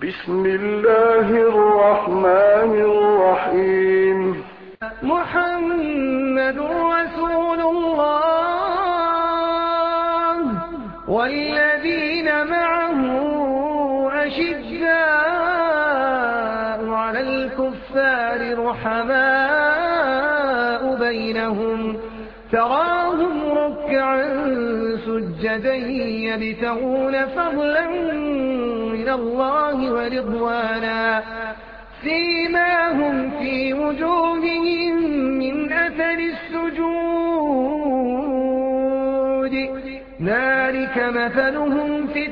بسم الله الرحمن الرحيم. محمد رسول الله والذين معه أشداء على الكفار رحماء بينهم تراهم ركعا سجدا يبتغون فضلا من الله ورضوانا سيماهم في وجوههم من أثر السجود ذلك مثلهم في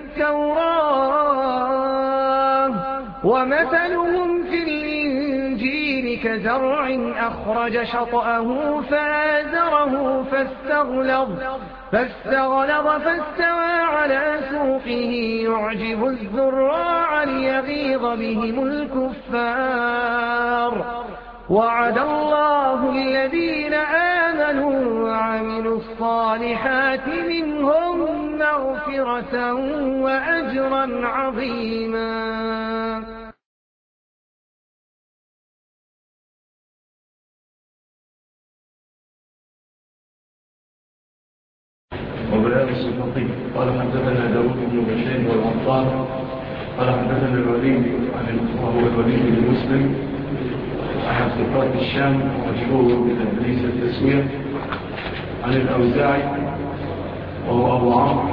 التوراة ومثلهم في الإنجيل كزرع أخرج شطأه فآزره فاستغلظ فاستوى على سوقه يعجب الزراع ليغيظ بهم الكفار وعد الله الذين آمنوا وعملوا الصالحات منهم مغفرة وأجرا عظيما. وبيان الصفاتي قال حدثنا داود بن بشير والعطار قال حدثنا الوليد وهو الوليد بن مسلم أحد ثقات الشام مشهور بتدليس التسوية عن الأوزاعي وهو أبو عمرو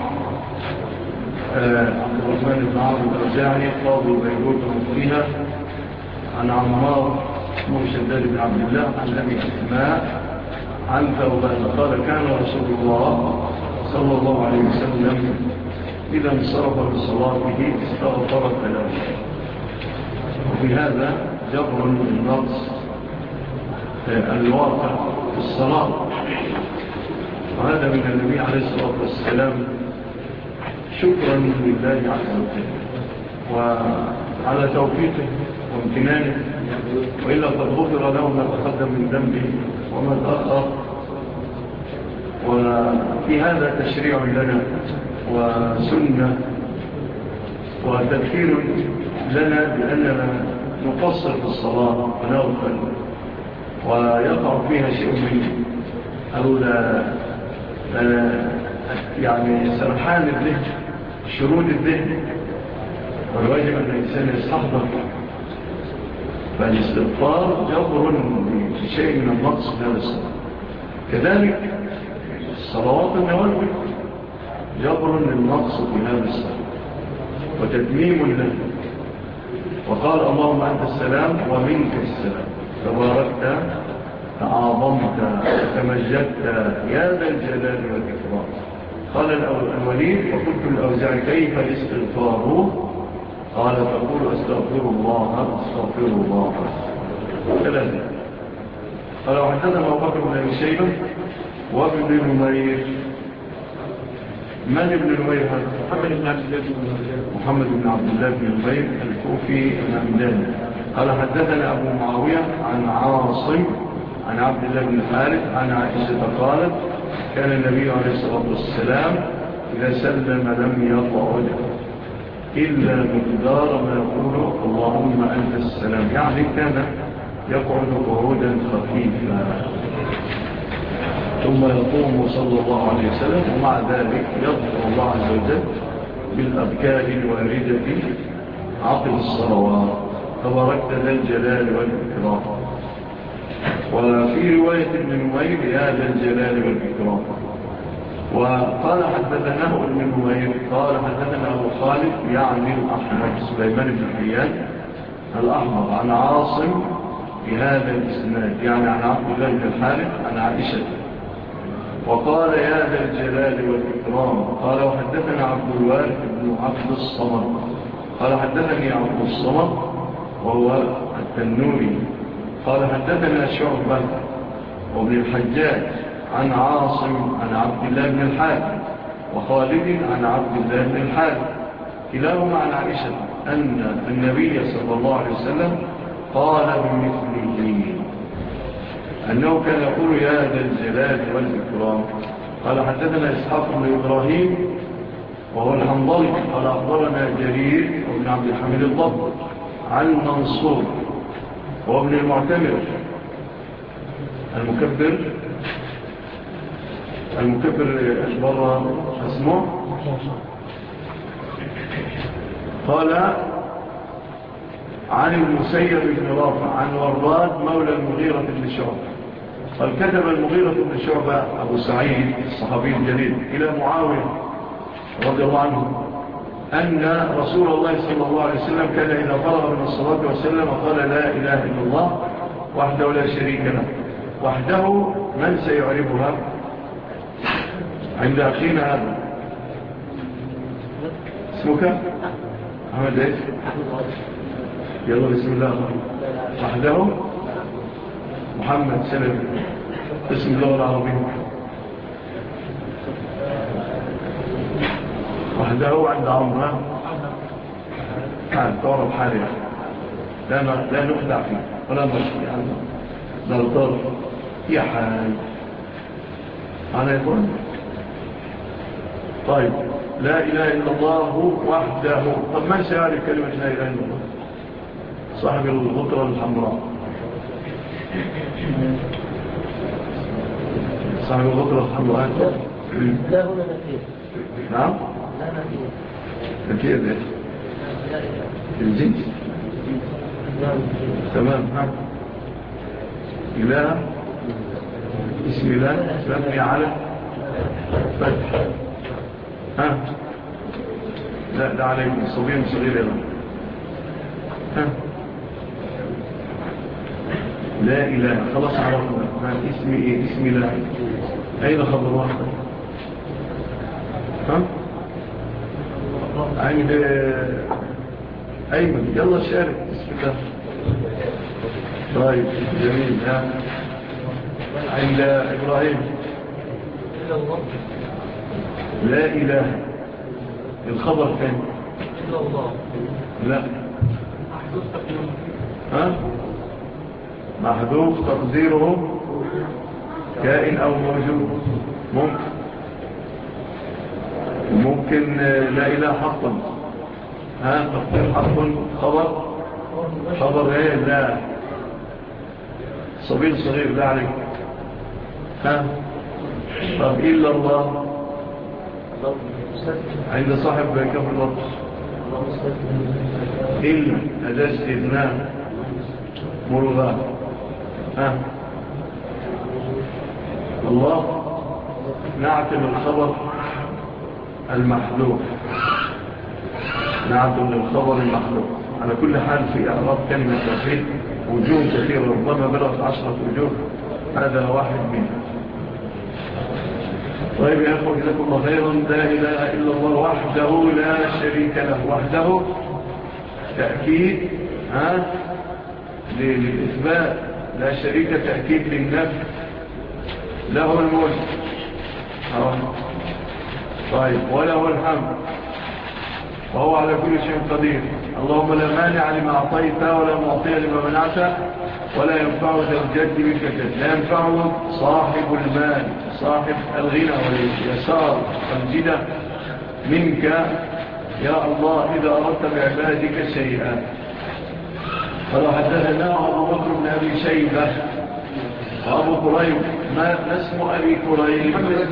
عبد الرحمن بن عمرو الأوزاعي قاضي بيروت ومفتيها عن عمار بن شداد بن عبد الله عن أبي أسماء عن ثوبان قال كان رسول الله صلى الله عليه وسلم إذا انصرف بصلاته استغفر ثلاثة. وفي هذا جبر للنقص الواقع في الصلاة، وهذا من النبي عليه الصلاة والسلام شكرا لله عز وجل وعلى توفيقه وامتنانه، وإلا قد غفر له ما تقدم من ذنبه وما تأخر. وفي هذا تشريع لنا وسنة وتذكير لنا بأننا نقصر في الصلاة ونغفل ويقع فيها شيء من يعني سرحان الذهن شرود الذهن، والواجب أن الإنسان يستحضر. فالاستغفار جبر لشيء من النقص في هذا الصلاة. كذلك الصلوات النوافل جبر للنقص في هذا الصلاة وتتميم له. وقال اللهم أنت السلام ومنك السلام تباركت تعاظمت تمجدت يا ذا الجلال والإكرام. قال الوليد وقلت الأوزاعي كيف الاستغفار؟ قال تقول أستغفر الله أستغفر الله ثلاثة. قال وحدثنا أبو بكر بن أبي شيبة وابن نمير. من ابن نمير هذا؟ محمد بن عبد الله بن نمير الكوفي الهمداني. قال حدثنا أبو معاوية عن عاصم عن عبد الله بن الحارث عن عائشة قالت كان النبي عليه الصلاة والسلام إذا سلم لم يقعد إلا مقدار ما يقول اللهم أنت السلام، يعني كان يقعد قعودا خفيفا ثم يقوم صلى الله عليه وسلم، ومع ذلك يذكر الله عز وجل بالأذكار الواردة عقب الصلوات تباركت ذا الجلال والإكرام. وفي رواية ابن نمير يا ذا الجلال والإكرام. وقال حدثناه ابن نمير قال حدثنا أبو خالد يعني الأحمد سليمان بن حيان الأحمر عن عاصم في هذا الإسناد يعني عن عبد الله بن الحارث عن عائشة وقال يا ذا الجلال والإكرام. قال وحدثنا عبد الوارث بن عبد الصمد قال حدثني عبد الصمد وهو التنوري قال حدثنا شعبة وابن الحجاج عن عاصم عن عبد الله بن الحارث وخالد عن عبد الله بن الحارث كلاهما عن عائشة أن النبي صلى الله عليه وسلم قال بمثله أنه كان يقول يا ذا الجلال والإكرام. قال حدثنا إسحاق بن إبراهيم وهو الحنظلي قال أخبرنا جرير وابن عبد الحميد الضبط عن منصور وابن المعتمر المكبر أشبر اسمه قال عن المسيب بن رافع عن وراد مولى المغيرة بن شعبة قال كتب المغيرة بن شعبة أبو سعيد الصحابي الجليل إلى معاوية رضي الله عنه أن رسول الله صلى الله عليه وسلم كان إذا فرغ من الصلاة والسلام قال لا إله إلا الله وحده لا شريك له. وحده من سيعرفها عند أخينا هذا اسمك أحمد إيش يلا بسم الله وحده محمد سلم اسم اللغة العربية وحده عند عمرو تعرف حالي لا نخدع فيه ولا نخدع عنه نرطر يا حال أنا يقول طيب لا إله إلا الله وحده. طب من سيعرف كلمة لا إله إلا الله؟ صاحب الغطرة الحمراء صاحب الغطرة الحمراء لا هنا نفير. نعم لا نفير. نفير ليش الجنس تمام. نعم إله اسم الله مبني على فتح. ها لا عليكم صغير صغير يلا. ها لا إله خلاص عرفنا اسم إيه اسم الله أين خبر واحد ها عند أيمن يلا شارك بسم الله. طيب جميل. ها عند إبراهيم لا إله الخبر كان لا ها محذوف تقديره كائن أو موجود. ممكن لا إله حقا. ها تقدير حق خبر ايه لا صغير لا عليك. ها طب إلا الله عند صاحب كفر اللفظ إلا أداة استثناء ملغى. ها الله نعتم الخبر المحذوف على كل حال في أعراض كلمة توحيد وجوه كثيرة ربما بلغت 10 وجوه هذا واحد منها. طيب يا أخوة جزاكم الله خيرا. لا إله إلا الله وحده لا شريك له. وحده تأكيد للإثبات لا شريك تأكيد للنفي له الملك طيب وله الحمد وهو على كل شيء قدير. اللهم لا مانع لما أعطيت ولا معطي لما منعت ولا ينفع ذا الجد منك الجد. لا ينفع صاحب المال صاحب الغنى واليسار والجدة منك يا الله إذا أردت بعبادك شيئا. فلو حدثنا أبو بكر بن أبي شيبة وأبو كريب ما اسم أبي كريب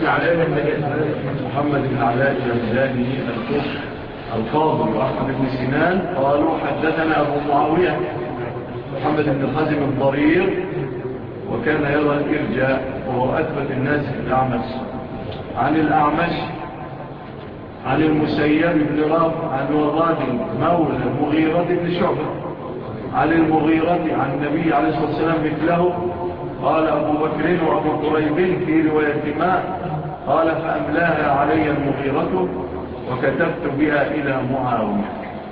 محمد بن علاء الجهزاني الكوفي القاضي وأحمد بن سنان قالوا حدثنا أبو معاوية محمد بن الحزم الضرير وكان يرى الإرجاء وهو أثبت الناس في الأعمش عن الأعمش عن المسيب بن رافع عن وراد مولى المغيرة بن شعبة عن المغيرة عن النبي عليه الصلاة والسلام مثله. قال أبو بكر وأبو قريب في رواية ما قال فأملاها علي المغيرة وكتبت بها إلى معاوية.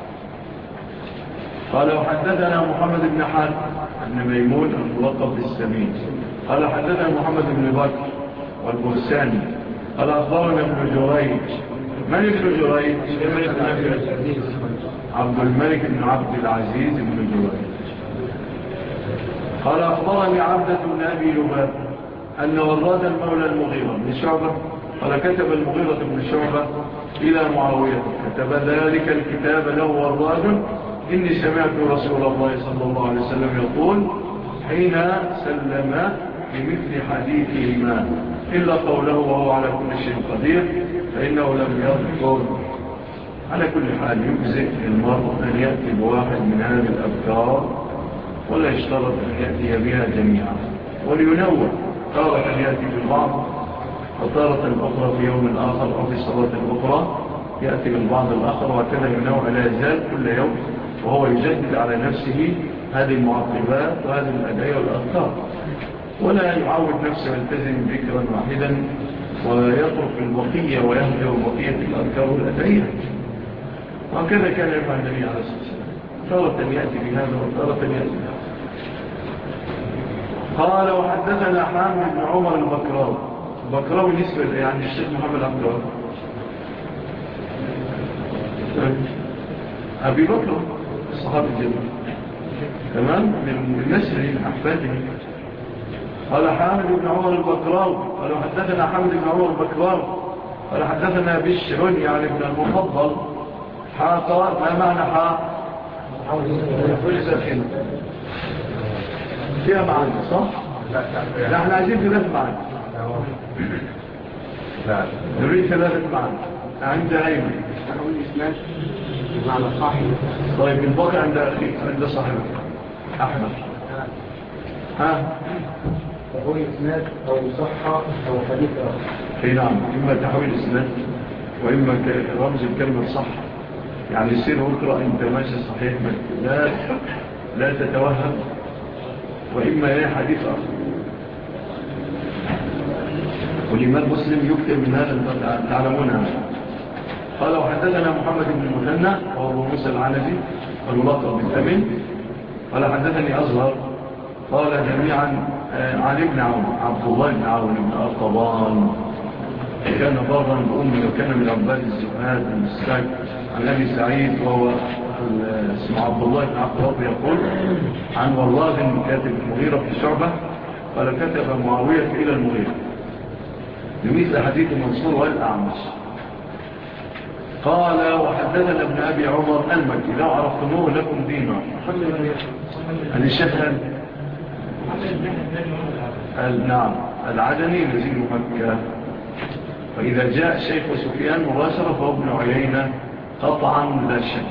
قال وحدثنا محمد بن حاتم عن ميمون الملقب بالسمين قال حدثنا محمد بن بكر والبرساني قال أخبرنا ابن جريج. من ابن جريج؟ عبد الملك بن عبد العزيز بن جريج. قال أخبرني عبدة بن أبي لباب أن وراد المولى المغيرة بن شعبة قال كتب المغيرة بن شعبة إلى معاوية كتب ذلك الكتاب له والراجل إني سمعت رسول الله صلى الله عليه وسلم يقول حين سلم بمثل حديثهما إلا قوله وهو على كل شيء قدير فإنه لم يذكر. على كل حال يجزئ المرء أن يأتي بواحد من هذه الأذكار ولا يشترط أن يأتي بها جميعا، ولينوع تارة يأتي بالبعض وتارة الأخرى في يوم آخر أو في صلاة الأخرى يأتي بالبعض الآخر، وكذا ينوع لا يزال كل يوم وهو يجدد على نفسه هذه المعقبات وهذه الأدعية والأذكار، ولا يعود نفسه يلتزم ذكرا واحدا ويترك البقية ويهجر بقية الأذكار والأدعية. وهكذا كان يفعل النبي عليه الصلاة والسلام، تارة يأتي بهذا وتارة يأتي بهذا. قال وحدثنا حامد بن عمر البكراوي. البكراوي بالنسبة يعني الشيخ محمد عبد الوهاب أبي بكر الصحابي الجليل تمام من نسله أحفاده. قال حامد بن عمر البكراوي قال حدثنا حامد بن عمر البكراوي قال حدثنا بشر يعني ابن المفضل. قال ما معنى فيها معنى صح؟ لا احنا عايزين ثلاث معنى، نريد ثلاثة معنى عند أيمن تحويل إسناد بمعنى صاحب. طيب الباقي عند صاحبه أحمد. تحويل إسناد أو صحة أو حديث آخر. نعم، إما تحويل إسناد وإما رمز الكلمة صح، يعني يصير اقرأ أنت ماشي صحيح لا تتوهم، وإما إيه حديث آخر. والإمام مسلم يكتب من هذا تعلمون هذا. قال وحدثنا محمد بن المثنى وهو أبو موسى العنزي والملقب بالثمن. قال حدثني أزهر قال جميعا عن ابن عون عبد الله بن عون بن أرطبان كان برا بأمه وكان من عباد الزهاد المستاك. عن أبي سعيد وهو اسمه عبد الله بن عبد الله يقول عن والله كاتب المغيرة في شعبة قال كتب معاوية إلى المغيرة بمثل حديث منصور والأعمش. قال وحدثنا ابن أبي عمر المكي لو عرفتموه لكم دينا أن الشهد نعم العدني نزيل مكة. فإذا جاء الشيخ سفيان مباشرة فهو ابن عيينة قطعا لا شك.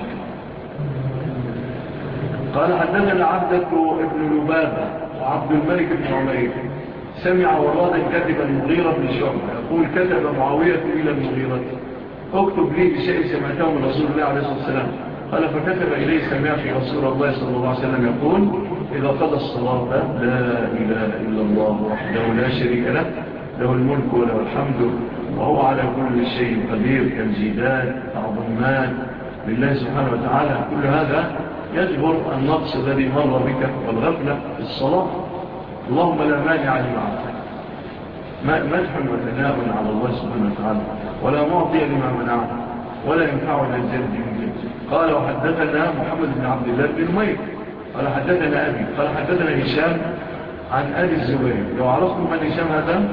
قال حدثنا عبدة ابن لبابة وعبد الملك بن عمير سمع ورادا كتب المغيرة بن شعبة يقول كتب معاوية إلى المغيرة اكتب لي بشيء سمعته من رسول الله عليه الصلاة والسلام. قال فكتب إليه سمعت رسول الله صلى الله عليه وسلم يقول إذا قضى الصلاة لا إله إلا الله وحده لا شريك له له الملك وله الحمد وهو على كل شيء قدير كالجدال عظمات لله سبحانه وتعالى. كل هذا يجبر النقص الذي مر بك والغفلة في الصلاة. اللهم لا مانع لما مدح وثناء على الله سبحانه وتعالى ولا معطي لما منعه ولا ينفع للجد من جد. قال وحدثنا محمد بن عبد الله بن ميت قال حدثنا أبي قال حدثنا هشام عن أبي الزبير. لو عرفتم من هشام هذا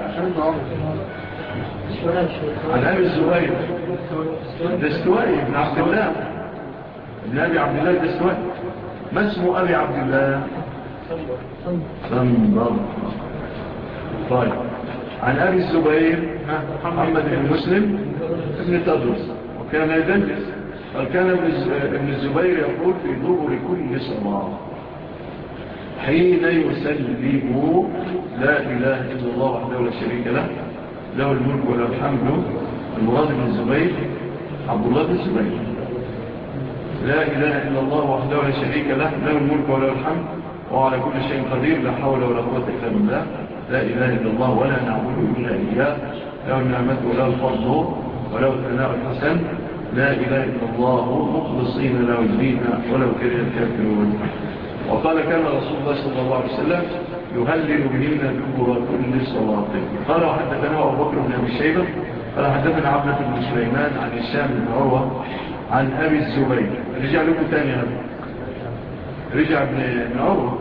عن أبي الزبير الدستوائي بن عبد الله ابن أبي عبد الله الدستوائي. ما اسمه أبي عبد الله؟ صندر. طيب عن أبي الزبير محمد بن مسلم ابن تدرس وكان يدلس. قال كان ابن الزبير يقول في ظهر كل صلاة حين يسلم لا إله إلا الله وحده لا شريك له له الملك وله الحمد. المراد بن الزبير عبد الله بن الزبير لا إله إلا الله وحده لا شريك له له الملك وله الحمد وهو على كل شيء قدير لا حول ولا قوة إلا بالله لا إله إلا الله ولا نعبد إلا إياه له النعمة وله الفضل وله الثناء الحسن لا إله إلا الله مخلصين له الدين ولو كره الكافرون. وقال كان رسول الله صلى الله عليه وسلم يهلل بهن دبر كل صلاة. قال وحدثنا أبو بكر بن أبي شيبة قال حدثنا عبدة بن سليمان عن هشام بن عروة عن أبي الزبير. رجع لكم تاني هذا رجع بن عروة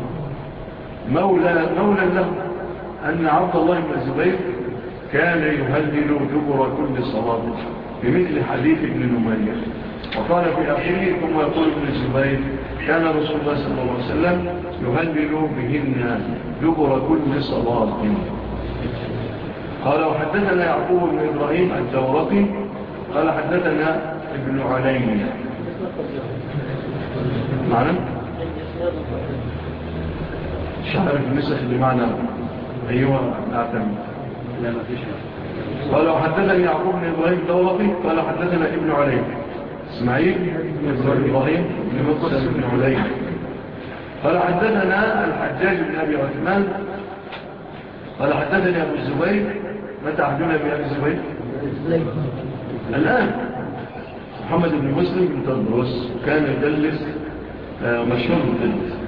مولى له أن عبد الله بن الزبير كان يهلل دبر كل صلاة بمثل حديث ابن نمير. وقال في آخره ثم يقول ابن الزبير كان رسول الله صلى الله عليه وسلم يهلل بهن دبر كل صلاة. قال وحدثنا يعقوب بن إبراهيم الدورقي قال حدثنا ابن علي معنا شعر النسخ اللي معنا أيها نعتمد لا ما فيش. قال وحدثني يعقوب بن إبراهيم الدورقي قال حدثنا ابن علي اسماعيل بن إبراهيم بن مقدس بن علي قال حدثنا الحجاج بن أبي عثمان قال حدثني أبو الزبير. متى حدثنا بأبي الزبير؟ الآن محمد بن مسلم بن تدرس كان يدلس مشهور بالتدليس.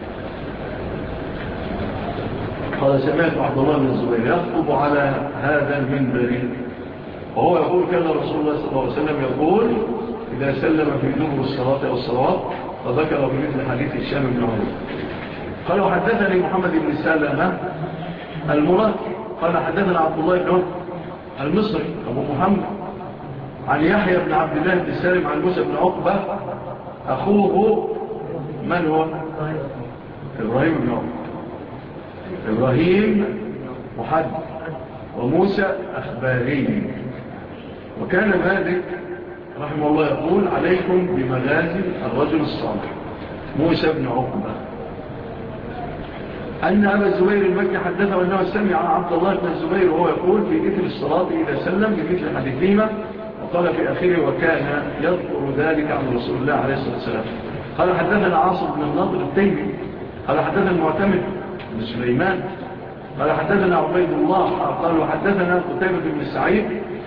قال سمعت عبد الله بن الزبير يخطب على هذا المنبر وهو يقول كان رسول الله صلى الله عليه وسلم يقول إذا سلم في دبر الصلاة أو الصلاة فذكر بمثل حديث الشام بن عمر. قال وحدثني محمد بن سلمة المراكي قال حدثنا عبد الله بن المصري أبو محمد عن يحيى بن عبد الله بن سالم عن موسى بن عقبة أخوه من هو؟ إبراهيم بن عقبة. إبراهيم محدث وموسى أخباري. وكان مالك رحمه الله يقول عليكم بمغازي الرجل الصالح موسى بن عقبة أن أبا الزبير المكي حدثه أنه سمع عبد الله بن الزبير وهو يقول في إثر الصلاة إذا سلم بمثل حديثهما. وقال في آخره وكان يذكر ذلك عن رسول الله عليه الصلاة والسلام. قال حدثنا عاصم بن النضر التيمي قال حدثنا المعتمد بن سليمان قال حدثنا عبيد الله قال وحدثنا قتيبة بن سعيد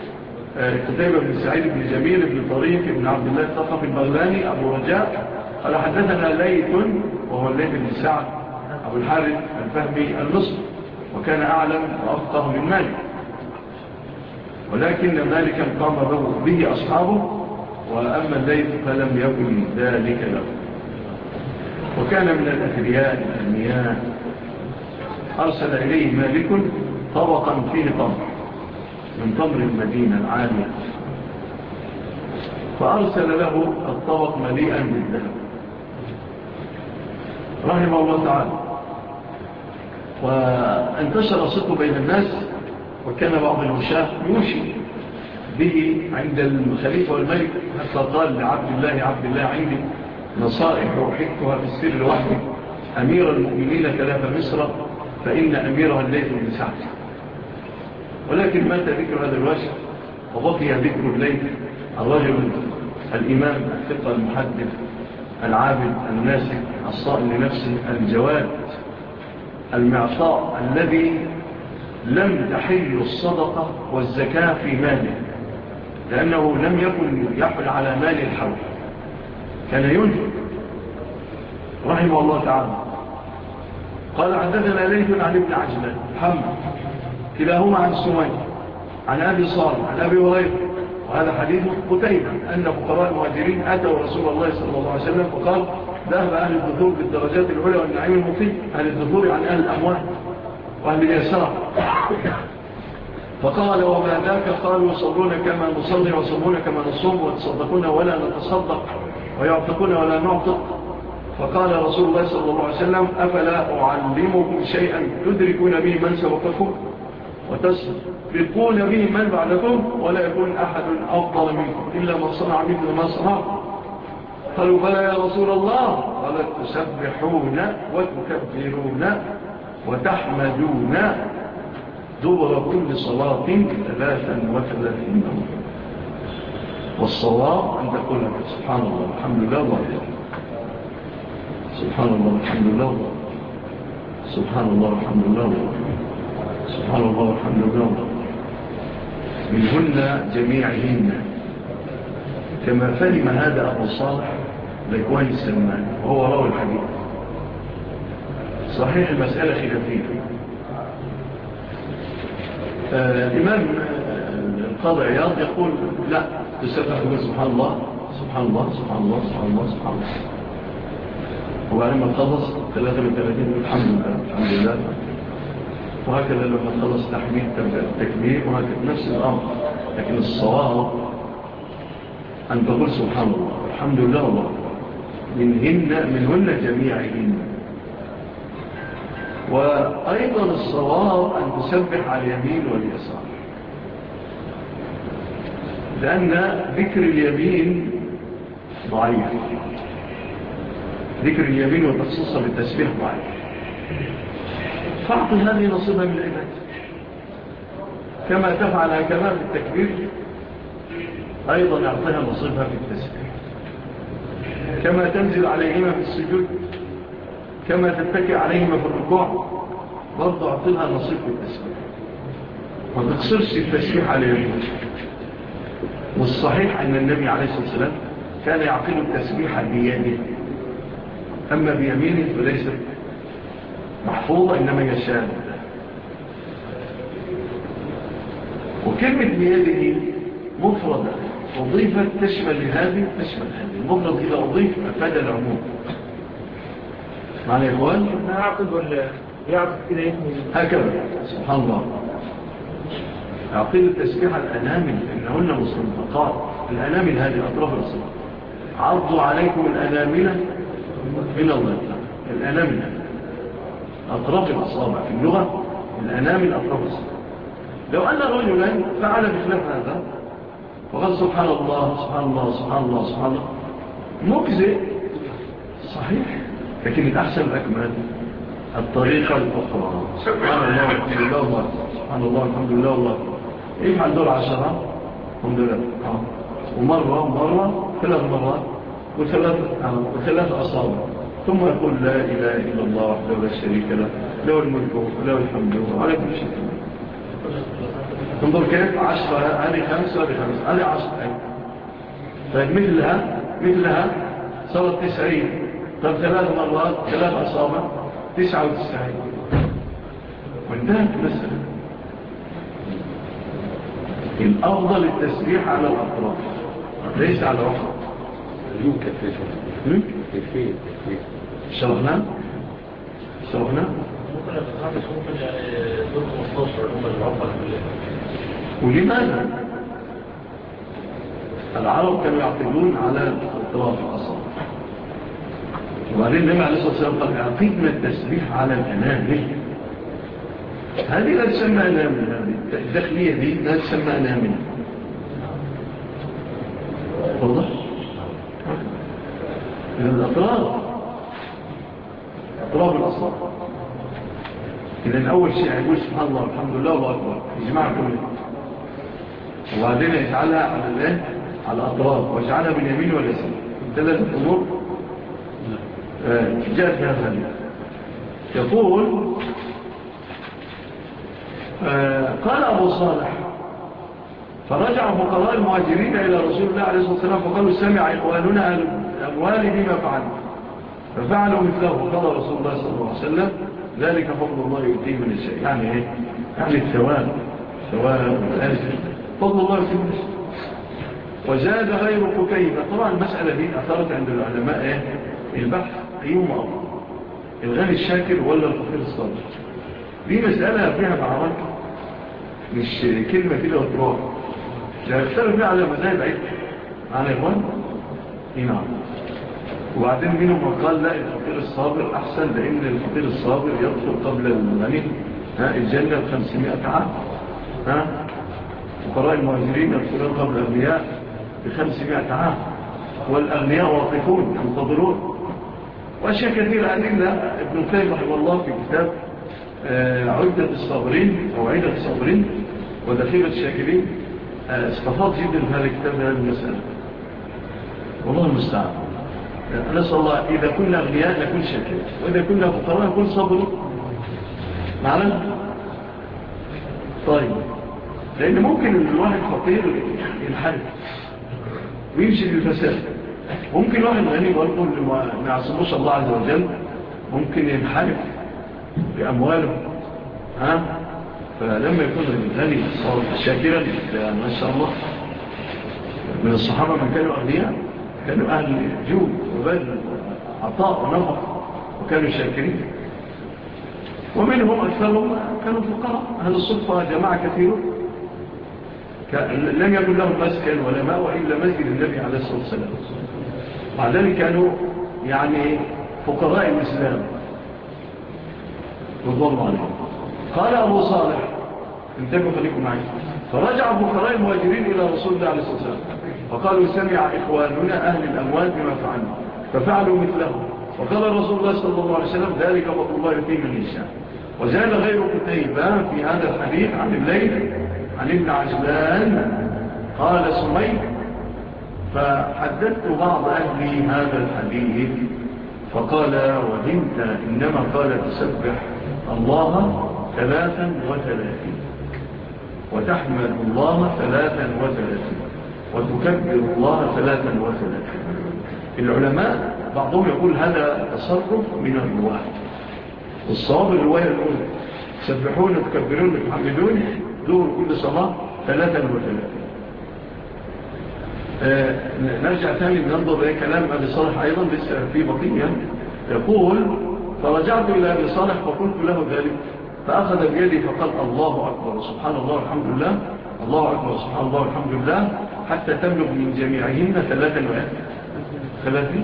بن جميل بن طريق بن عبد الله الثقفي البغلاني أبو رجاء قال حدثنا ليث وهو الليث بن سعد أبو الحارث الفهمي المصري وكان أعلم وأفقه من مالك ولكن مالكا قام به أصحابه وأما الليث فلم يكن ذلك له. وكان من الأثرياء المياه أرسل إليه مالك طبقا فيه تمر من تمر المدينة العالية فأرسل له الطبق مليئا بالذهب رحمه الله تعالى. وانتشر صدقه بين الناس وكان بعض المشاه يوشي به عند الخليفة والملك حتى قال عبد الله عندي نصائح وحكتها في السر لوحدي أمير المؤمنين كلاف مصر فإن أميرها الليث بن سعد. ولكن مات ذكر هذا الوجه وبقي ذكر الليث الرجل الإمام الثقة المحدث العابد الناسك الصائم لنفسه الجواد المعطاء الذي لم تحل الصدقة والزكاة في ماله لأنه لم يكن يحل على مال الحول كان ينفق رحمه الله تعالى. قال حدثنا ليث عن ابن عجلان محمد كلاهما عن سمي عن أبي صالح عن أبي هريرة وهذا حديث قتيبة أن فقراء المهاجرين أتوا رسول الله صلى الله عليه وسلم فقال ذهب أهل الدثور بالدرجات العلى والنعيم المقيم أهل الدثور عن أهل الأموال وأهل اليسار فقال وما ذاك قالوا يصلون كما نصلي ويصومون كما نصوم ويتصدقون ولا نتصدق ويعتقون ولا نعتق. فقال رسول الله صلى الله عليه وسلم أفلا أعلمكم شيئا تدركون به من سبقكم وتسبقون به من بعدكم ولا يكون أحد أفضل منكم إلا من صنع مثل ما صنع. قالوا بلى يا رسول الله قال تسبحون وتكبرون وتحمدون دبر كل صلاة 33 والصواب أن تقول لك سبحان الله الحمد لله الله سبحان الله الحمد لله سبحان الله الحمد لله سبحان الله الحمد لله منهن جميعهن كما فهم هذا أبو صالح لإخوان السلمان وهو روى الحديث. صحيح المسألة خلافية. الإمام القاضي عياض يقول لا تسبح سبحان الله سبحان الله سبحان الله سبحان الله سبحان الله وعلما خلص 33 الحمد لله الحمد لله وهكذا لما خلص تحميد تبدأ التكبير وهكذا نفس الأمر. لكن الصواب أن تقول سبحان الله الحمد لله الله منهن جميعهن. وأيضا الصواب أن تسبح على اليمين واليسار، لأن ذكر اليمين ضعيف، ذكر اليمين وتخصيصها بالتسبيح ضعيف. فاعطي هذه نصيبها من العباد كما تفعل كما في التكبير، أيضا يعطيها نصيبها في التسبيح، كما تنزل عليهما في السجود، كما تتكئ عليهما في الركوع، برضو أعطيها نصيب في التسبيح. ما تقصرش التسبيح على اليمين. والصحيح أن النبي عليه الصلاة والسلام كان يعقل التسبيح بيده، أما بيمينه فليست محفوظة إنما يشاء. وكلمة بيده مفردة أضيفت تشمل لهذه تشمل هذه. المفرد إذا أضيف أفاد العموم. معنى يا إخوان يعقد ولا يعقد كده يسمي هكذا سبحان الله. يعقل التسبيح الأنامل إنهن مستنطقات. الأنامل هذه أطراف الأصابع. عرضوا عليكم الأنامل من الله. الأنامل أطراف الأصابع في اللغة، الأنامل أطراف الأصابع. لو أن رجلا فعل بخلاف هذا وقال سبحان الله سبحان الله سبحان الله سبحان الله مجزئ صحيح، لكن الأحسن الأكمل الطريقة الأخرى. سبحان الله الحمد لله الله سبحان الله الحمد لله الله. يفعل دور 10 الحمد لله ومرة 3 مرات وثلاث أصابع، ثم يقول لا إله إلا الله وحده لا شريك له له الملك وله الحمد وعلى كل شيء. انظر كيف 10 هذه 5 هذه 5 هذه 10. طيب مثلها صارت 90. طيب 3 مرات 3 أصابع 99 وانتهت المسألة. الأفضل التسبيح على الأطراف ليس على الأطراف. يمكن كيفية شرحنا ممكن يتحدث ممكن دور 15 هم العرب ولماذا العرب كانوا يعتمدون على اطراف الاصابع، وبعدين النبي عليه الصلاه والسلام قال عقدنا التسبيح على الانامل. هذه لا تسمى انامل، هذه الداخليه دي لا تسمى انامل. واضح؟ الاطراف الاصابع. إذن أول شيء يقول سبحان الله الحمد لله والله أكبر يجمع كله، وبعدين يجعلها على الأطراف ويجعلها باليمين واليسار. 3 أمور جاءت في هذا الحديث. يقول قال أبو صالح فرجع فقراء المهاجرين إلى رسول الله عليه الصلاة والسلام فقالوا سمع إخواننا الأموال بما فعلوا ففعلوا مثله. فقال رسول الله صلى الله عليه وسلم ذلك فضل الله يؤتيه من الشيء. يعني ايه؟ يعني الثواب والأجر فضل الله يؤتيه من الشيء. وزاد غير قتيبة. طبعا المسألة دي أثرت عند العلماء ايه؟ البحث أيهما أفضل، الغني الشاكر ولا الفقير الصابر؟ دي مسألة فيها معركة، مش كلمة كده وتروح. لا يختلف فيها على مذاهب عدة معنا يا إخوان؟ نعم. وبعدين منهم قال لا الفقير الصابر أحسن، لأن الفقير الصابر يدخل قبل الغني الجنة 500 عام. فقراء المهاجرين يدخلون قبل الأغنياء 500 عام، والأغنياء واقفون ينتظرون. وأشياء كثيرة أدلة ابن القيم رحمه الله في كتاب عدة الصابرين أو عدة الصابرين ودخيلة الشاكرين استفاض جدا في هذا الكتاب هذه المسألة. والله المستعان. نسأل الله إذا كنا أغنياء نكون شاكرين، وإذا كنا فقراء نكون صابرين. معنا؟ طيب، لأن ممكن الواحد فقير ينحرف ويمشي بالفساد. ممكن واحد غني برضه اللي ما يعصموش الله عز وجل ممكن ينحرف بأمواله. فلما يكون الغني صار شاكرا ما شاء الله. من الصحابة من كانوا أغنياء كانوا أهل جود وبذل عطاء ونفق وكانوا شاكرين، ومنهم أكثرهم كانوا فقراء. هذا الصدفة جماعة كثيرون. لم يكن لهم مسكن ولا ماء إلا مسجد النبي عليه الصلاة والسلام. مع ذلك كانوا يعني فقراء الإسلام رضوان عليهم. قال أبو صالح انتبهوا خليكم معي، فرجع فقراء المهاجرين إلى رسول الله عليه الصلاة والسلام فقالوا سمع إخواننا أهل الأموال بما فعلنا ففعلوا مثله. وقال رسول الله صلى الله عليه وسلم ذلك فضل الله يؤتيه من يشاء. وزال غير قتيبة في هذا الحديث عن الليل عن ابن عجلان قال سميت فحدثت بعض أهلي هذا الحديث فقال وهمت إنما قال تسبح الله 33 وتحمد الله 33 وتكبر الله 33. العلماء بعضهم يقول هذا تصرف من الرواة، والصواب الرواية الأولى تسبحون وتكبرون وتحمدون دور كل صلاة 33. نرجع ثاني ننظر إلى كلام أبي صالح أيضا لسه في بقية. يقول فرجعت إلى أبي صالح فقلت له ذلك فأخذ بيدي فقال الله أكبر سبحان الله والحمد لله الله أكبر سبحان الله والحمد لله حتى تبلغ من جميعهن 33.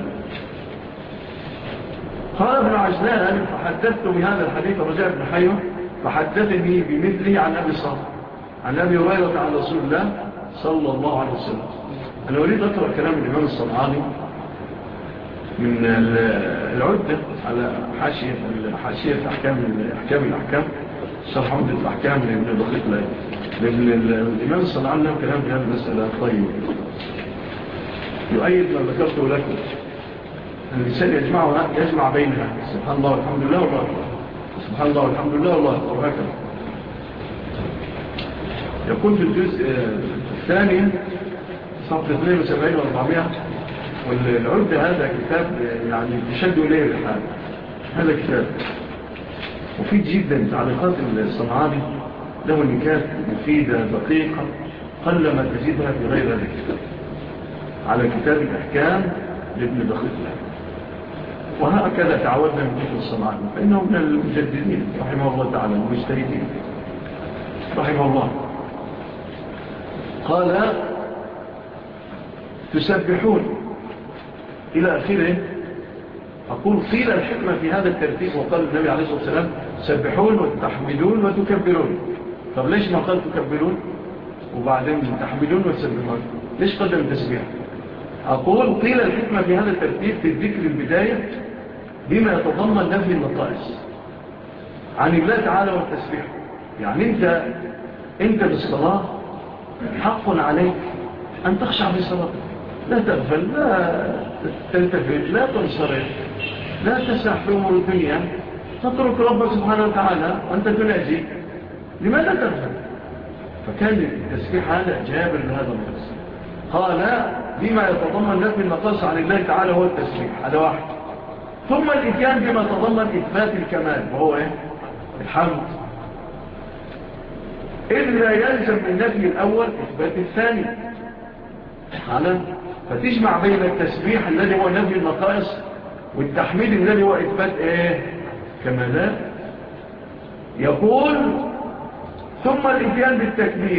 قال ابن عجلان فحدثت بهذا الحديث رجاء بن حيوة فحدثني بمثله عن أبي صالح عن أبي هريرة عن رسول الله صلى الله عليه وسلم. أنا أريد أقرأ كلام الإمام الصنعاني من العدة على حاشية أحكام الأحكام شرح عمدة الأحكام لابن دقيق الإمام الصنعاني له كلام في هذه المسألة طيب يؤيد ما ذكرته لكم. الإنسان يجمع بينها سبحان الله والحمد لله والله أكبر سبحان الله والحمد لله والله أكبر وهكذا. يقول في الجزء الثاني صفحة 72 و400 والعدة هذا كتاب يعني تشد إليه الحال. هذا كتاب مفيد جدا. تعليقات الصنعاني له نكات مفيدة دقيقة قلما تجدها في غير هذا الكتاب على كتاب الأحكام لابن دقيق. وهكذا تعودنا من كتاب الصنعاني فإنه من المجددين رحمه الله تعالى المجتهدين رحمه الله. قال تسبحون إلى آخره. أقول قيل الحكمة في هذا الترتيب وقال النبي عليه الصلاة والسلام تسبحون وتحمدون وتكبرون. طب ليش ما قال تكبرون وبعدين تحمدون وتسبحون؟ ليش قدم التسبيح؟ أقول قيل الحكمة في هذا الترتيب في الذكر البداية بما يتضمن نفي النقائص عن الله تعالى والتسبيح. يعني أنت بالصلاة حق عليك أن تخشع في صلاتك، لا تغفل، لا تلتفت، لا تنصرف، لا تسرح في أمور الدنيا، تترك ربك سبحانه وتعالى وأنت تناجي. لماذا تغفل؟ فكان التسبيح هذا جابر لهذا النص. قال بما يتضمن نفي النقص عن الله تعالى هو التسبيح، هذا واحد. ثم الإتيان بما تضمن إثبات الكمال وهو الحمد، إذ لا يلزم من نفي الأول إثبات الثاني. فتجمع بين التسبيح الذي هو نفي النقائص والتحميد الذي هو إثبات كمالات. يقول ثم الإتيان بالتكبير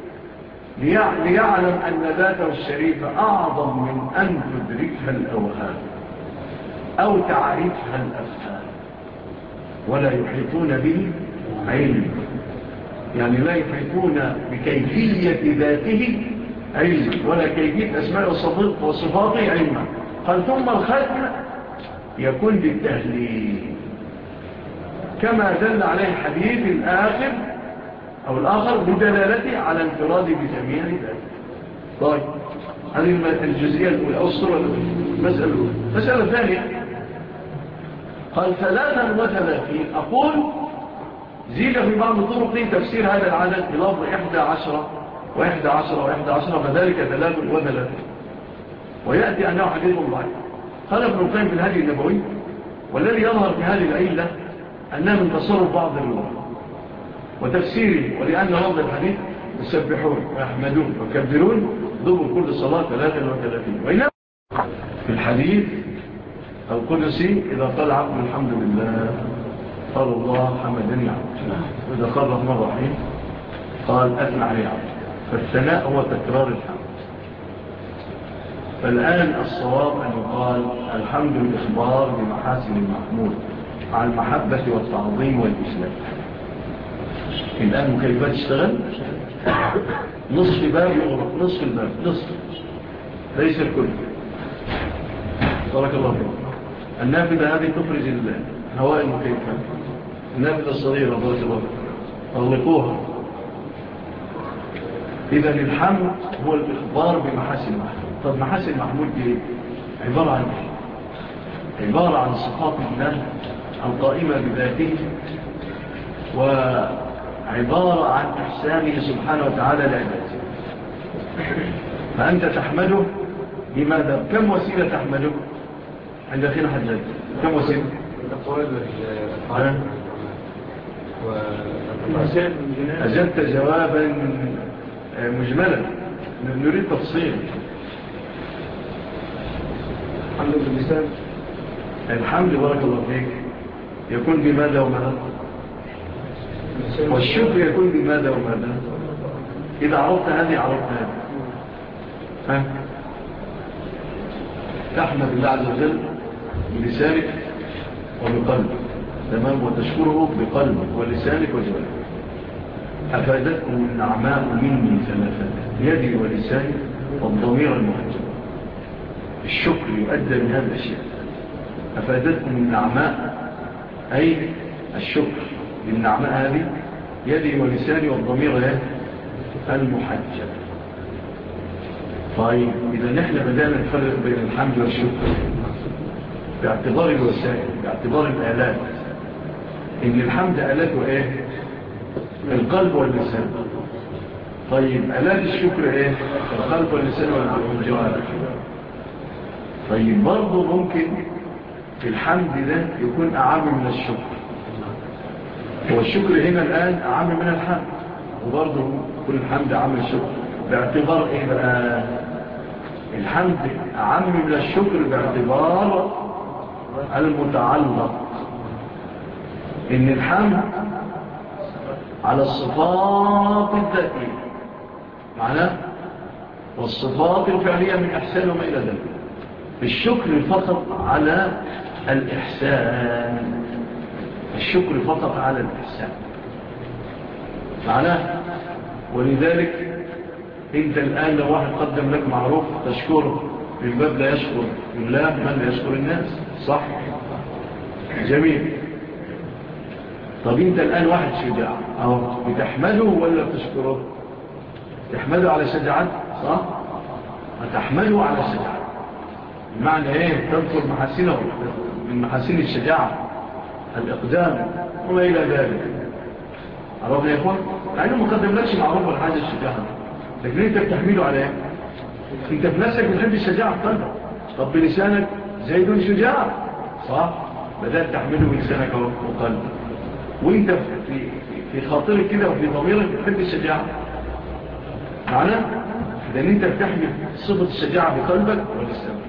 ليعلم أن ذاته الشريفة أعظم من أن تدركها الأوهام أو تعرفها الأفهام ولا يحيطون به علم. يعني لا يحيطون بكيفية ذاته علم ولا كيفية أسماء وصفاته علما. قال ثم الختم يكون بالتهليل كما دل عليه الحديث الآخر أو الآخر بدلالته على انفراد بجميع ذلك. طيب هذه الجزئية الأولى أو الصورة الأولى. المسألة الأولى. مسألة ثانية قال 33. أقول زيد في بعض طرق تفسير هذا العدد بلفظ 11 و11 و11 فذلك 3 ويأتي أنه حديث ضعيف. قال ابن القيم في الهدي النبوي والذي يظهر في هذه العلة أنها من تصرف بعض الرواة وتفسيره، ولأن لفظ الحديث يسبحون ويحمدون ويكبرون ضمن كل صلاة 33. وإنما في الحديث القدسي إذا قال عبد الحمد لله قال الله حمدني عبد، وإذا قال الرحمن الرحيم قال أثنى علي عبد. فالثناء هو تكرار الحمد. فالآن الصواب أن يقال الحمد الإخبار بمحاسن المحمود على المحبة والتعظيم والإسلام. الآن مكيفات اشتغل نصف باب يغلق، نصف الباب، نصف ليس الكل. بارك الله فيكم. النافذة هذه تخرج الهواء المكيفات، النافذة الصغيرة بارك الله فيكم أغلقوها. إذا الحمد هو الإخبار بمحاسن المحمود. طب محاسن المحمود دي عبارة عن إيه؟ عبارة عن صفات الله القائمة بذاته، وعبارة عن إحسانه سبحانه وتعالى لعباده. فأنت تحمده بماذا؟ كم وسيلة تحمده؟ عند أخينا حجاج كم وسيلة؟ أجبت جوابا مجملا، نريد تفصيل. الحمد باللسان. الحمد بارك الله فيك يكون بماذا وماذا؟ والشكر يكون بماذا وماذا؟ إذا عرفت هذه عرفت هذه. ها؟ تحمد الله عز وجل بلسانك وبقلبك، تمام، وتشكره بقلبك ولسانك وجوارحك. أفادتكم النعماء مني ثلاثة: يدي ولساني والضمير المحجب. الشكر يؤدى من هذا الشيء. أفادتكم النعماء أي الشكر بالنعماء هذه يدي ولساني والضمير المحجب. طيب إذا نحن بدأنا نفرق بين الحمد والشكر باعتبار الوسائل، باعتبار الآلات. إن الحمد آلاته إيه؟ القلب واللسان. طيب آلات الشكر إيه؟ القلب واللسان والجوارح. طيب برضو ممكن الحمد ده يكون أعم من الشكر. هو الشكر هنا الآن أعم من الحمد، وبرضو كل الحمد أعم من الشكر. باعتبار إيه بقى؟ الحمد أعم من الشكر باعتبار المتعلق. إن الحمد على الصفات الذاتية معناه، والصفات الفعلية من إحسان وما إلى ذلك. الشكر فقط على الإحسان، الشكر فقط على الإحسان معناه. ولذلك انت الآن لو واحد قدم لك معروف تشكره، الباب لا يشكر الله من لا يشكر الناس، صح؟ جميل. طب انت الآن واحد شجاع أو بتحمده ولا بتشكره؟ تحمده على شجاعته، صح؟ وتحمده على شجاعته. المعنى ايه؟ تذكر محاسنه من محاسن الشجاعة الإقدام وما إلى ذلك. عرفنا يا إخوان؟ لأنه مقدم لكش معروف ولا حاجة الشجاعة، لكن انت بتحمله على ايه؟ انت بنفسك بتحب الشجاعة في قلبك. طب بلسانك زيد شجاع، صح؟ بدأت تحمله بلسانك وقلبك، وانت في خاطرك كده وفي ضميرك بتحب الشجاعة. معناه لأن انت بتحمل صفة الشجاعة بقلبك ولسانك.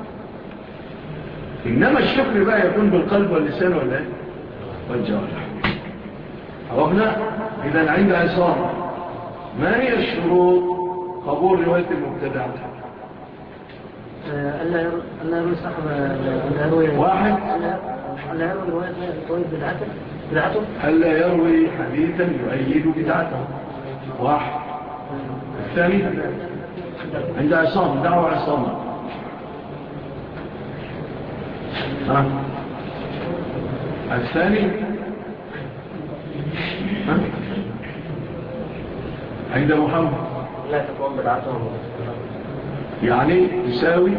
إنما الشكر بقى يكون بالقلب واللسان والجوارح. عرفنا؟ إذا عند عصام ما هي الشروط قبول رواية المبتدع؟ ألا يروي صاحب واحد، ألا يروي رواية بدعته. ألا يروي حديثا يؤيد بدعته. واحد. الثاني عند عصام، دعوة عصام. الثاني عند محمد لا تكون بدعته، يعني تساوي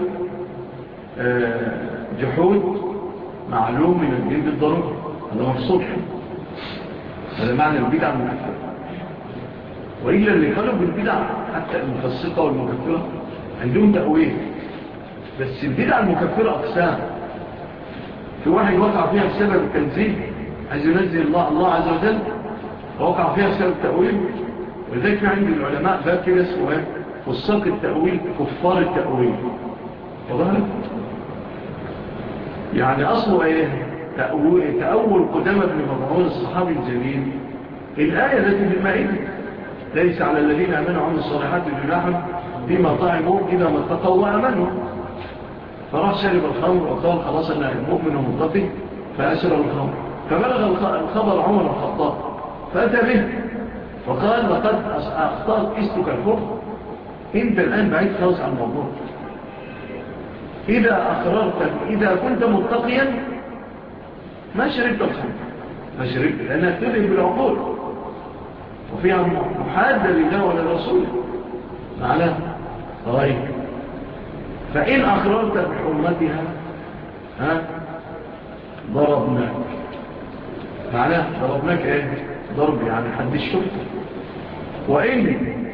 جحود معلوم من الدين بالضرورة. هذا مقصود، هذا معنى البدع المكفرة. وإلا اللي قالوا بالبدع حتى المفسقة والمكفرة عندهم تأويل، بس البدع المكفرة أقسام. في واحد وقع فيها بسبب التنزيل، عايز ينزل الله عز وجل، ووقع فيها بسبب التأويل. ولذلك عند العلماء باب كده اسمه فساق التأويل، كفار التأويل. وظهر يعني أصله ايه؟ تأول قدامى بن مظعون الصحابي الجليل الآية التي في المائدة ليس على الذين آمنوا وعملوا الصالحات جناح فيما طعموا إذا ما اتقوا وآمنوا. فراح شرب الخمر وقال خلاص أنا مؤمن ومتقي فأشرب الخمر. فبلغ الخبر عمر الخطاب فأتى به وقال لقد أخطأت إستك الكفر، أنت الآن بعيد خالص عن الموضوع. إذا كنت متقيا ما شربت الخمر، ما شربت لأنها تذهب بالعقول وفيها محادة لله ولرسوله معناه. طيب فإن أقررت بحرمتها ضربناك. معناه ضربناك ايه؟ ضرب يعني حد الشرطة. وإن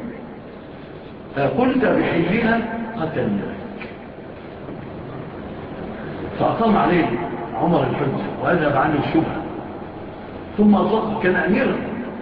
قلت بحلها قتلناك. فأقام عليه عمر الحجة وأذهب عنه الشبهة ثم أطلق كان أميرا.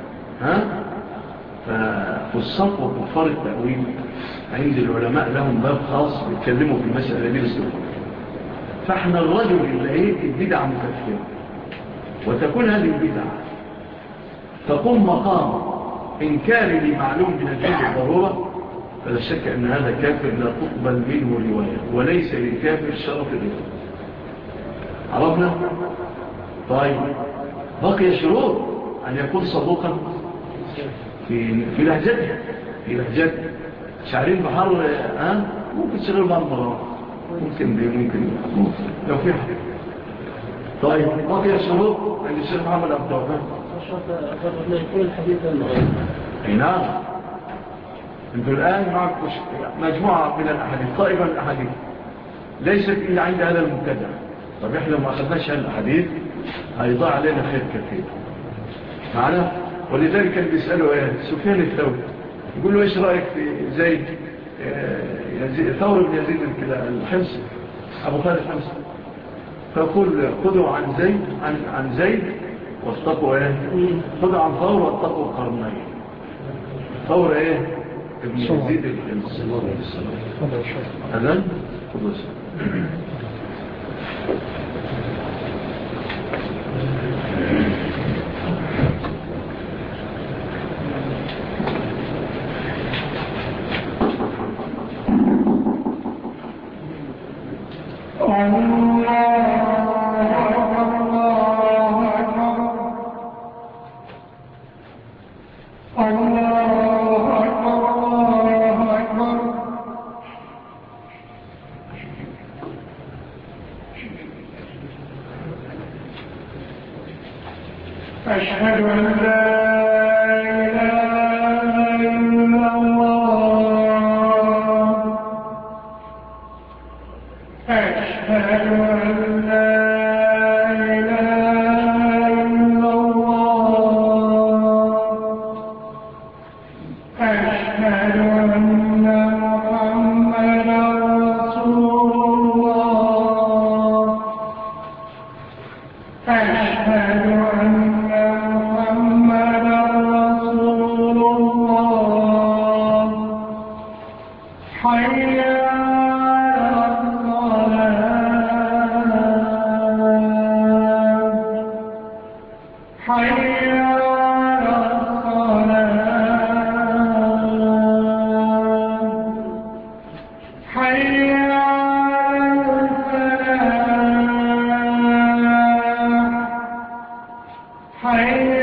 فالصف وكفار التأويل عند العلماء لهم باب خاص بيتكلموا في المسألة دي باستفاضة. فاحنا الرجل اللي ايه البدعة مكفرة وتكون هذه البدعة تقوم مقام إنكار لمعلوم من الدين الضرورة، فلا شك أن هذا كافر لا تقبل منه رواية وليس للكافر شرف الرواية. عرفنا؟ طيب بقي شروط أن يكون صدوقا في لهجته شعرين بحر ممكن تشغل بعض مرات ممكن لو في حاجة. طيب بقي شروط عند الشيخ محمد عبد الوهاب يكون الحديث المغير. اي نعم. انتوا الآن معك مجموعة من الأحاديث، طائفة من الأحاديث ليست إلا عند هذا المبتدع. طب احنا ما أخذناش هذا الأحاديث هيضاع علينا خير كثير معنا. ولذلك كان بيسأله سفيان الثوري يقول له ايش رأيك في زيد ثور بن يزيد الحمصي أبو خالد الحمصي؟ فقل خذوا عن زيد واتقوا خذوا عن ثور واتقوا قرنين. ثور ابن يزيد الحمصي هذا خذوا أشهد أن لا إله إلا الله أشهد أن لا إله إلا الله أشهد أن محمدا رسول الله أشهد أن حي على الصلاة حي على الصلاة حي على الفلاح حي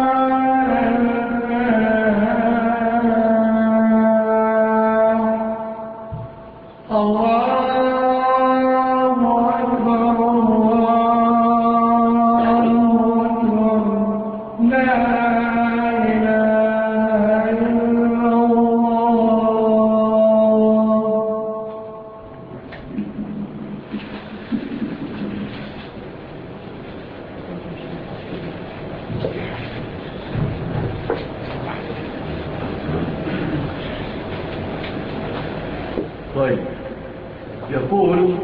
طيب يقول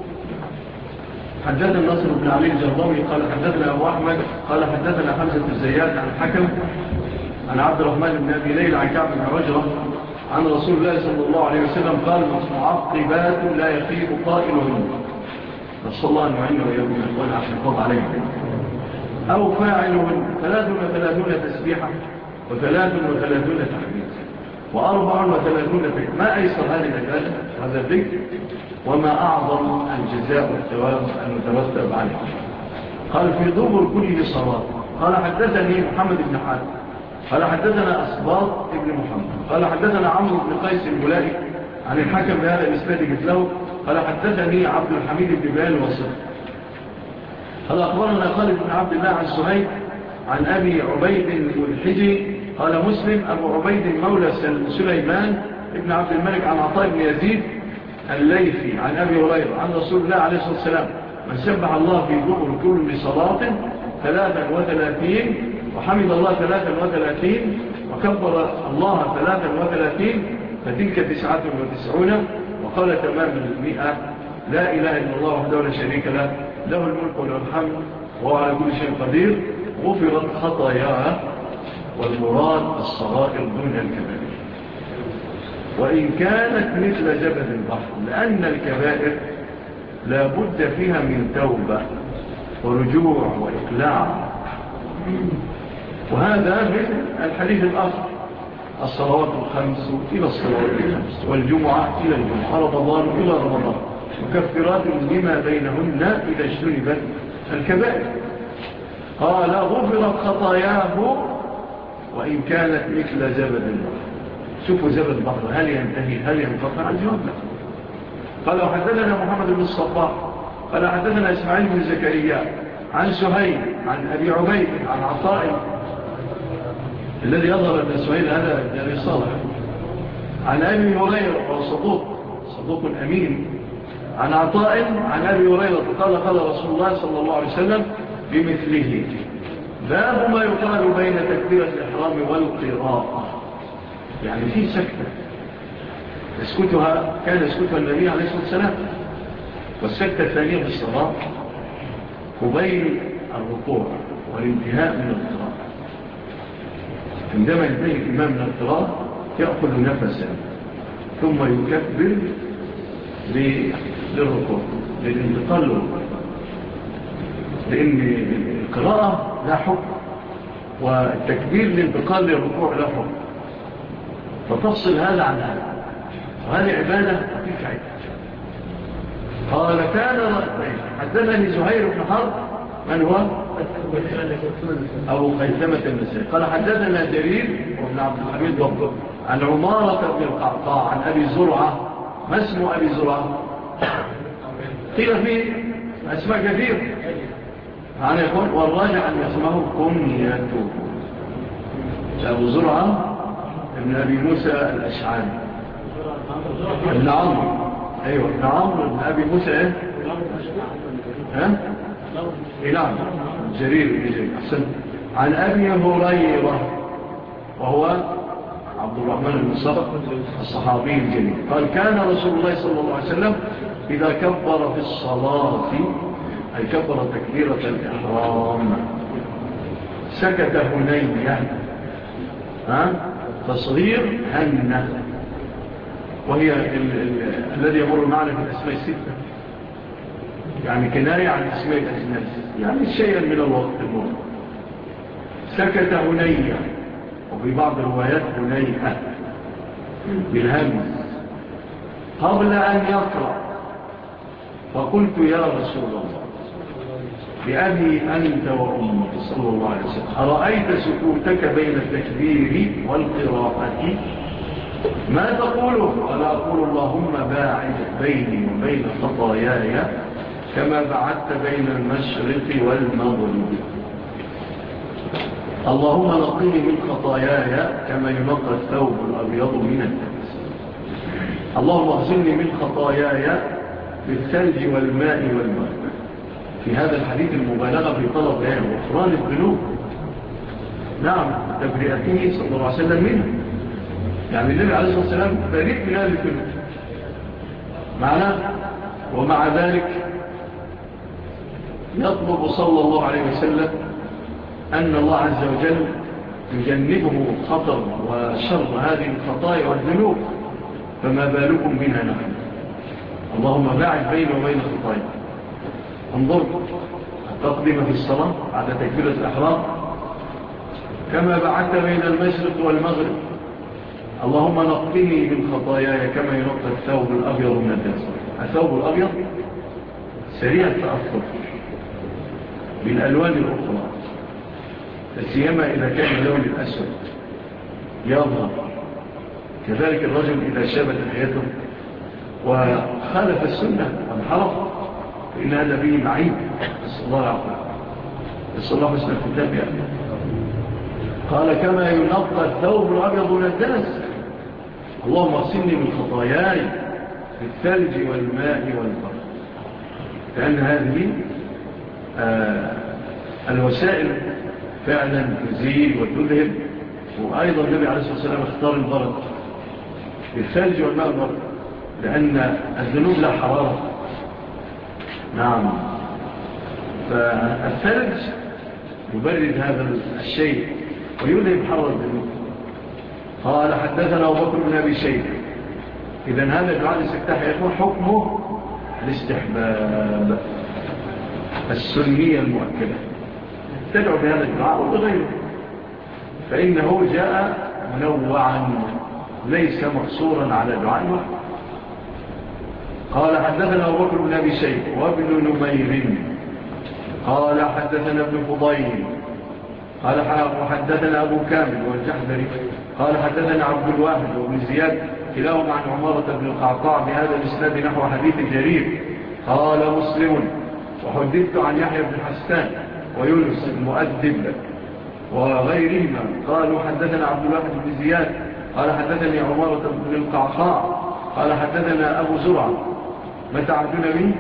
حدثنا نصر بن علي الجرضاوي قال حدثنا أبو أحمد قال حدثنا حمزة الزيات عن الحكم عن عبد الرحمن بن أبي ليلى عن كعب بن عجرة عن رسول الله صلى الله عليه وسلم قال معقبات لا يخيب قائلهن، نسأل الله أن يعين ويأمن الأخوان عشان يقض عليهم، أو فاعلهن 33 تسبيحة و33 تحميد. و34 فكرة. ما أيسر هذه العبادة هذا الذكر وما أعظم الجزاء والثواب المترتب عليه. قال في دبر كل صلاة. قال حدثني محمد بن حاتم قال حدثنا أصباط ابن محمد قال حدثنا عمرو بن قيس الملائك عن الحكم بهذا الإسناد مثله قال حدثني عبد الحميد بن بلال الوسط قال أخبرنا خالد بن عبد الله عن سهيل عن أبي عبيد الحجي قال مسلم أبو عبيد مولى سليمان ابن عبد الملك عن عطاء بن يزيد الليثي عن أبي هريرة عن رسول الله عليه الصلاة والسلام من سبح الله في دبر كل صلاة 33 وحمد الله 33 وكبر الله 33 فتلك 99 وقال تمام 100 لا إله إلا الله وحده لا شريك له له الملك وله الحمد وهو على كل شيء قدير غفرت خطاياها والمراد الصغائر دون الكبائر وإن كانت مثل زبد البحر لأن الكبائر لا بد فيها من توبة ورجوع وإقلاع وهذا من الحديث الآخر الصلوات الخمس إلى الصلوات الخمس والجمعة إلى الجمعة رمضان إلى رمضان مكفرات لما بينهن إذا اجتنبت الكبائر قال غفرت خطاياه وإن كانت مثل زبد البحر. شوفوا زبد البحر هل ينتهي هل ينقطع الجواب لا. قال وحدثنا محمد بن الصباح قال حدثنا إسماعيل بن زكريا عن سهيل عن أبي عبيد عن عطاء الذي يظهر أن سهيل هذا يعني صالح عن أبي هريرة صدوق أمين عن عطاء عن أبي هريرة قال رسول الله صلى الله عليه وسلم بمثله باب ما يقال بين تكبيرة الإحرام والقراءة يعني في سكتة كان يسكتها النبي عليه الصلاة والسلام والسكتة الثانية في الصلاة وبين الركوع والانتهاء من القراءة عندما ينتهي الإمام من القراءة يأخذ نفسا ثم يكبر للركوع للانتقال للركوع لأن القراءة لا حكم والتكبير للانتقال للركوع لا حكم فتفصل هذا عن هذا وهذه عبادة فيك عبادة. قال كان حدثني زهير بن حرب من هو أبو خيثمة النسائي قال حدثنا جرير وابن عبد الحميد وابن عن عمارة بن القعقاع عن أبي زرعة ما اسمه أبي زرعة قيل فيه أسماء كثير عن يقول والراجع أن اسمه كنيته أبو زرعة ابن أبي موسى الأشعري ابن عمرو أيوة ابن عمرو ابن أبي موسى إيه نعم جرير أحسن عن أبي هريرة وهو عبد الرحمن بن صخر الصحابي الجليل قال كان رسول الله صلى الله عليه وسلم إذا كبر في الصلاة أي كبر تكبيرة الإحرام سكت هنيا تصغير هنة وهي الذي يمر معنا في الأسماء الستة يعني كناية عن أسماء الأجناس يعني شيئا من الوقت المرة سكت هنيا وفي بعض الروايات هنيئة بالهمز قبل أن يقرأ فقلت يا رسول الله بأبي أنت وأمي صلى الله عليه وسلم أرأيت سكوتك بين التكبير والقراءة ما تقوله قال أقول اللهم باعد بيني وبين خطاياي كما بعدت بين المشرق والمغرب اللهم نقني من خطاياي كما ينقى الثوب الأبيض من الدنس اللهم اغسلني من خطاياي بالثلج والماء والماء في هذا الحديث المبالغة في طلب غفران الذنوب نعم تبرئته صلى الله عليه وسلم منه يعني النبي عليه الصلاة والسلام بريء من هذه الذنوب معناه ومع ذلك يطلب صلى الله عليه وسلم أن الله عز وجل يجنبه خطر وشر هذه الخطايا والذنوب فما بالكم بنا نحن اللهم باعد بينه وبين خطايا انظر التقديم في الصلاة بعد تكبيرة الإحرام كما بعدت بين المشرق والمغرب اللهم نقني من خطاياي كما ينقى الثوب الأبيض من الدنس. الثوب الأبيض سريع التأثر بالألوان الأخرى، سيما إذا كان اللون الأسود يظهر. كذلك الرجل إذا شابت حياته وخالف السنة وانحرف فإن هذا به معيب. نسأل الله العافية، نسأل الله حسن الختام يعني. قال كما ينقى الثوب الأبيض من الدنس. اللهم اغسلني من خطاياي بالثلج والماء والبرد. فإن هذه الوسائل فعلا تزيل وتذهب. وأيضا النبي عليه الصلاة والسلام اختار البرد بالثلج والماء والبرد لأن الذنوب لا حرارة. نعم، فالثلج يبرد هذا الشيء ويذهب حرارة الذنوب. قال حدثنا أبو بكر بن أبي شيبة. إذن هذا الدعاء الاستفتاح يكون حكمه الاستحباب السنية المؤكدة. تدعو بهذا الدعاء وبغيره، فإنه جاء منوعا ليس مقصورا على دعاء واحد. قال حدثنا أبو بكر بن أبي شيبة وابن نمير قال حدثنا ابن فضيل قال حدثنا أبو كامل والجحدري قال حدثنا عبد الواحد وابن زياد كلاهما عن عمارة بن القعقاع بهذا الإسناد نحو حديث جرير. قال مسلم وحدثت عن يحيى بن حسان ويونس المؤدب وغيرهما قالوا حدثنا عبد الواحد بن زياد قال حدثني عمارة بن القعقاع قال حدثنا أبو زرعة. متى عبدنا مين؟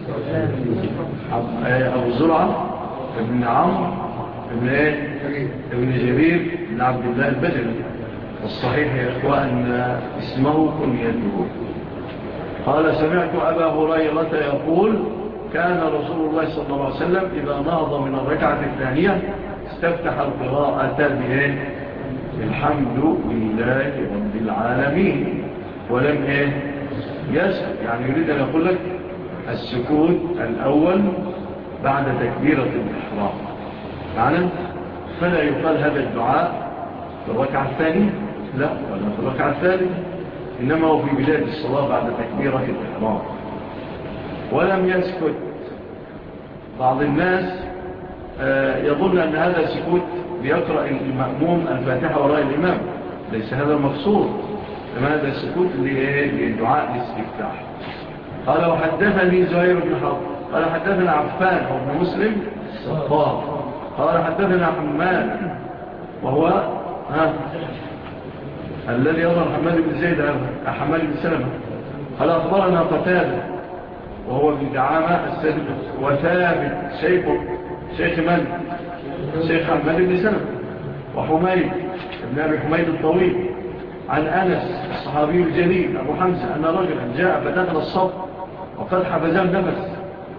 أبو زرعة ابن عمرو ابن جرير بن عبد الله البجلي. الصحيح يا إخوان اسمه كنيته. قال سمعت أبا هريرة يقول كان رسول الله صلى الله عليه وسلم إذا نهض من الركعة الثانية استفتح القراءة الحمد لله رب العالمين ولم يسكت. يعني يريد أن يقول لك السكوت الأول بعد تكبيرة الإحرام معنا. فلا يقال هذا الدعاء في الركعة الثانية، لا، ولا في الركعة الثالثة، إنما هو في بداية الصلاة بعد تكبيرة الإحرام. ولم يسكت. بعض الناس يظن أن هذا السكوت بيقرأ المأموم الفاتحة وراء الإمام. ليس هذا المقصود، إنما هذا السكوت للدعاء الاستفتاح. قال وحدثني زهير بن حرب قال حدثنا عفان وابن مسلم الصفار قال حدثنا حماد وهو الذي يظهر حماد بن زيد حماد بن سلمة قال أخبرنا قتادة وهو ابن دعامة السادس وثابت شيخ من؟ شيخ حماد بن سلمة وحميد ابن أبي حميد الطويل عن أنس الصحابي الجليل أبو حمزة أن رجلا جاء فدخل الصف وقد حفزه النفس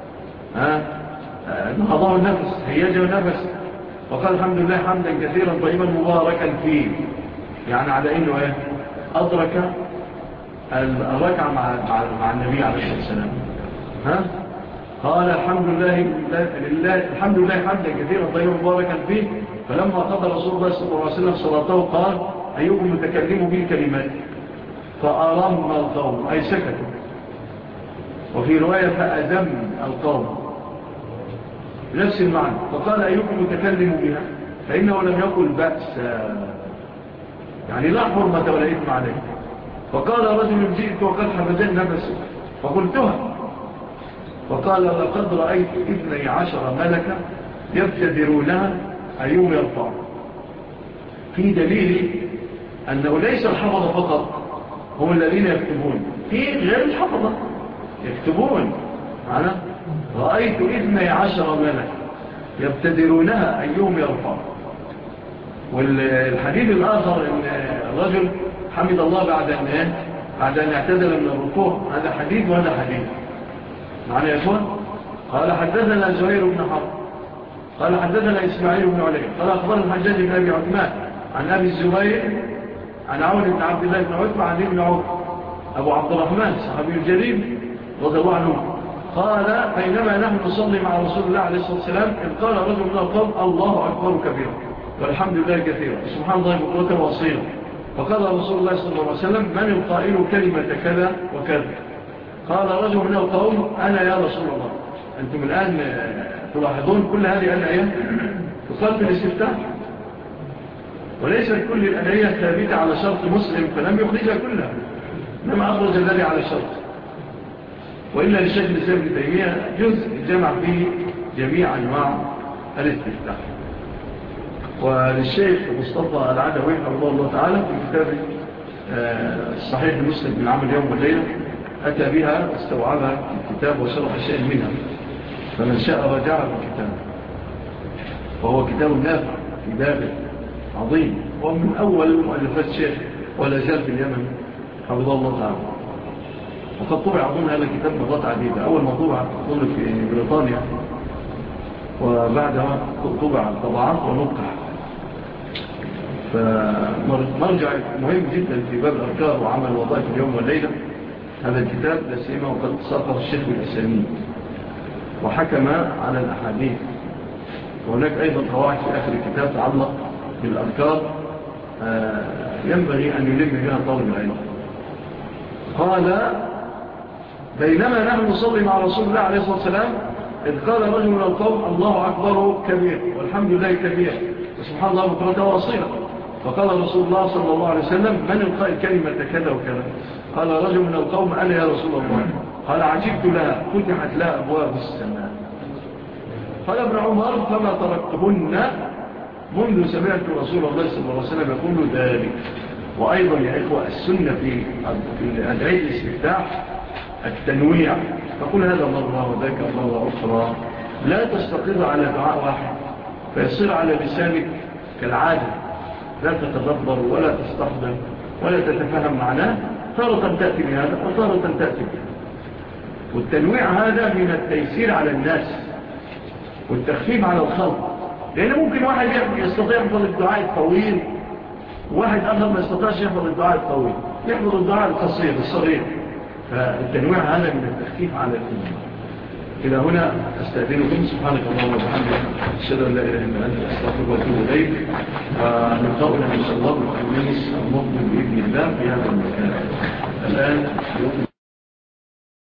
نهضه النفس هيجه النفس وقال الحمد لله حمدا كثيرا طيبا مباركا فيه. يعني على إنه أدرك الركعة مع النبي عليه الصلاة والسلام. قال الحمد لله حمدا كثيرا طيبا مباركا فيه. فلما قضى رسول الله صلى الله عليه وسلم صلاته قال أيكم متكلم بالكلمات فأرم القوم أي سكتوا. وفي رواية فأزم القوم نفس المعنى. فقال أيكم متكلم بها فإنه لم يقل بأس، يعني لا حرمة ولا إثم عليه. فقال رجل جئت وقد حفزت نفسه فقلتها. فقال لقد رأيت 12 ملكا يبتدرونها أيوم يرفع. في دليل أنه ليس الحفظة فقط هم الذين يكتبون، في غير الحفظة يكتبون. رأيت 12 ملكا يبتدرونها أيوم يرفع. والحديث الآخر أن الرجل حمد الله بعد أن اعتدل من الركوع. هذا حديث وهذا حديث معنا يا إخوان. قال حدثنا زهير بن حرب قال حدثنا إسماعيل بن علي قال أخبرنا الحجاج بن أبي عثمان عن أبي الزبير عن عون بن عبد الله بن عتبة عن ابن عوف أبو عبد الرحمن صحابي الجليل رضي الله عنه قال بينما نحن نصلي مع رسول الله عليه الصلاة والسلام إذ قال رجل من القوم الله أكبر كبيرا والحمد لله كثيرا سبحان الله بكرة وأصيلا فقال رسول الله صلى الله عليه وسلم: من القائل كلمة كذا وكذا؟ قال رجل من القوم: أنا يا رسول الله. أنتم الآن تلاحظون كل هذه الآيات تقال في الاستفتاح، وليس كل الآيات ثابتة على شرط مسلم فلم يخرجها كلها، إنما أخرج الذي على الشرط. وإلا للشيخ الإسلام ابن تيمية جزء جمع فيه جميع أنواع الاستفتاح. وللشيخ مصطفى العدوي حفظه الله تعالى في كتابه الصحيح المسلم من عمل يوم والليلة أتى بها واستوعبها في الكتاب وشرح شيء منها، فمن شاء رجع في الكتاب، وهو كتاب نافع في بابه عظيم، ومن أول مؤلفات الشيخ ولا زال في اليمن حفظه الله تعالى. وقد طبع أظن هذا الكتاب مرات عديدة، أول ما طبع أظن في بريطانيا، وبعدها طبع طبعات ونقع. فمرجع مهم جدا في باب الأفكار وعمل وظائف اليوم والليلة هذا الكتاب، لا سيما وقد ساقه الشيخ الإسلامي وحكم على الأحاديث. وهناك أيضا قواعد في آخر الكتاب تعلق بالأفكار ينبغي أن يلم بها طالب العلم. قال: بينما نحن نصلي مع رسول الله عليه الصلاة والسلام إذ قال رجل من القوم: الله أكبر كبير والحمد لله كبير وسبحان الله بكرة وأصيلا. فقال رسول الله صلى الله عليه وسلم: من القائل كلمة كذا وكذا؟ قال رجل من القوم: أنا يا رسول الله. قال: عجبت لها، فتحت لها أبواب السماء. قال ابن عمر: فما تركتهن منذ سمعت رسول الله صلى الله عليه وسلم يقول ذلك. وأيضا يا إخوة السنة في أدعية الاستفتاح التنويع، فقل هذا مرة وذاك مرة أخرى، لا تستقر على دعاء واحد فيصير على لسانك كالعادة، لا تتدبر ولا تستحضر ولا تتفهم معناه، تارة تأتي بهذا وتارة تأتي بهذا. والتنويع هذا من التيسير على الناس والتخفيف على الخلق، لأن ممكن واحد يستطيع يحفظ الدعاء الطويل وواحد آخر ما يستطيعش يحفظ الدعاء الطويل، يحفظ الدعاء القصير الصغير. فالتنويع هذا من التخفيف على الأمة. إلى هنا أستأذنكم، سبحانك اللهم وبحمدك، أشهد أن لا إله إلا أنت، أستغفرك وأتوب إليك. ونلقانا إن شاء الله بالخميس المقبل بإذن الله في هذا المكان. الآن